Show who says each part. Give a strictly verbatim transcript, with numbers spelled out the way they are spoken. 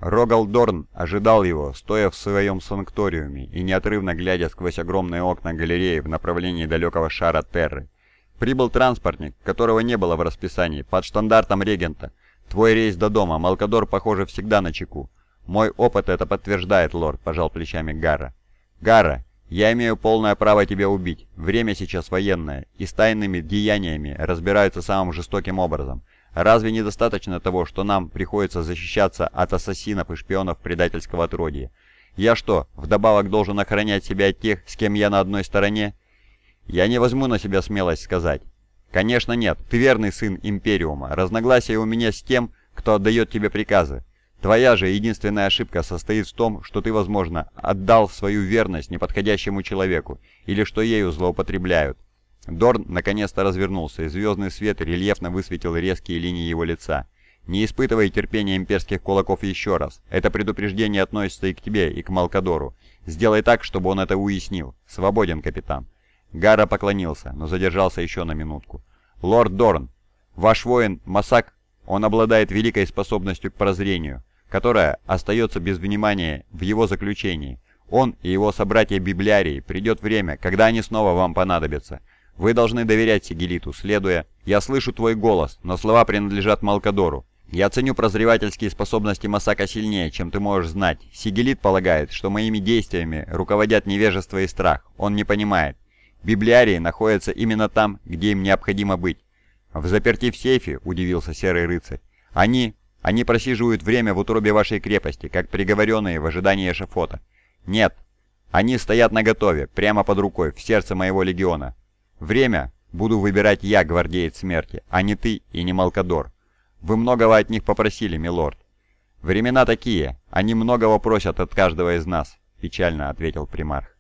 Speaker 1: Рогалдорн ожидал его, стоя в своем санкториуме и неотрывно глядя сквозь огромные окна галереи в направлении далекого шара Терры. «Прибыл транспортник, которого не было в расписании, под штандартом регента. Твой рейс до дома, Малкадор, похоже, всегда на чеку». «Мой опыт это подтверждает, лорд», — пожал плечами Гарра. «Гарра, я имею полное право тебя убить. Время сейчас военное, и с тайными деяниями разбираются самым жестоким образом. Разве недостаточно того, что нам приходится защищаться от ассасинов и шпионов предательского отродья? Я что, вдобавок должен охранять себя от тех, с кем я на одной стороне? Я не возьму на себя смелость сказать. Конечно нет, ты верный сын Империума. Разногласия у меня с тем, кто отдает тебе приказы. Твоя же единственная ошибка состоит в том, что ты, возможно, отдал свою верность неподходящему человеку, или что ею злоупотребляют». Дорн наконец-то развернулся, и звездный свет рельефно высветил резкие линии его лица. «Не испытывай терпения имперских кулаков еще раз. Это предупреждение относится и к тебе, и к Малкадору. Сделай так, чтобы он это уяснил. Свободен, капитан». Гарра поклонился, но задержался еще на минутку. «Лорд Дорн, ваш воин Масак, он обладает великой способностью к прозрению, которая остается без внимания в его заключении. Он и его собратья-библиарии придет время, когда они снова вам понадобятся. Вы должны доверять Сигелиту, следуя... Я слышу твой голос, но слова принадлежат Малкадору. Я ценю прозревательские способности Масака сильнее, чем ты можешь знать. Сигелит полагает, что моими действиями руководят невежество и страх. Он не понимает. Библиарии находятся именно там, где им необходимо быть. В заперти в сейфе, удивился Серый Рыцарь. Они... Они просиживают время в утробе вашей крепости, как приговоренные в ожидании эшафота. Нет. Они стоят наготове, прямо под рукой, в сердце моего легиона. Время буду выбирать я, гвардеец смерти, а не ты и не Малкадор. Вы многого от них попросили, милорд. Времена такие, они многого просят от каждого из нас, печально ответил примарх.